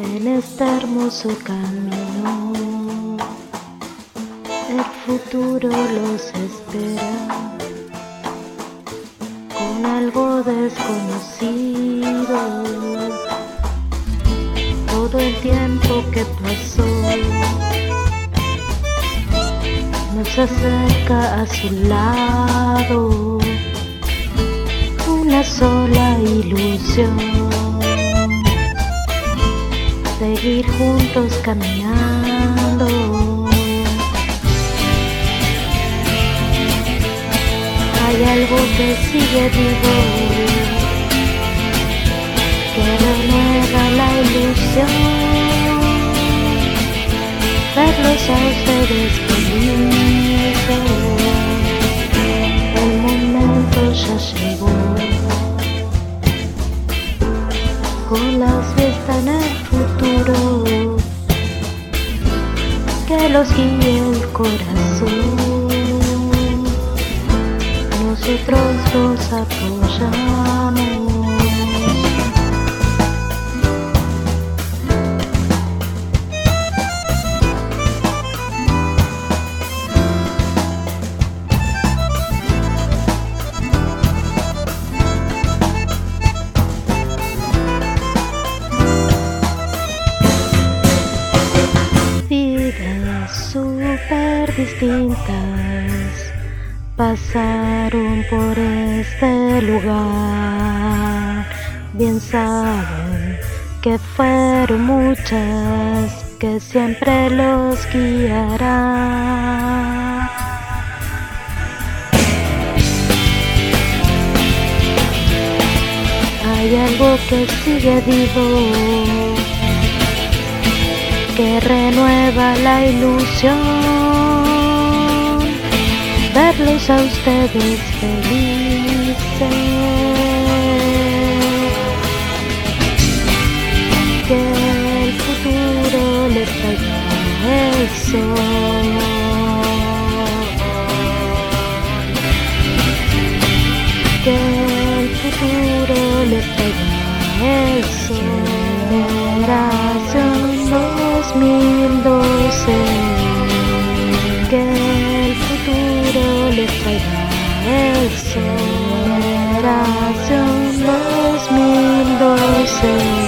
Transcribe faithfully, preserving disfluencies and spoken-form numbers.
En este hermoso camino, el futuro los espera con algo desconocido. Todo el tiempo que pasó nos acerca a su lado, una sola ilusión: seguir juntos caminando. Hay algo que sigue vivo, que renueva la ilusión, verlos a ustedes felices. El momento ya llegó, con las vistas en el futuro, que los guíe el corazón. Nosotros los apoyamos. Súper distintas pasaron por este lugar. Bien saben que fueron muchas, que siempre los guiará. Hay algo que sigue vivo, que renueva la ilusión, verlos a ustedes felices. Que el futuro les traiga el sol, que el futuro les traiga el sol. Generación dos mil doce, que el futuro les traiga el sol. Generación dos mil doce.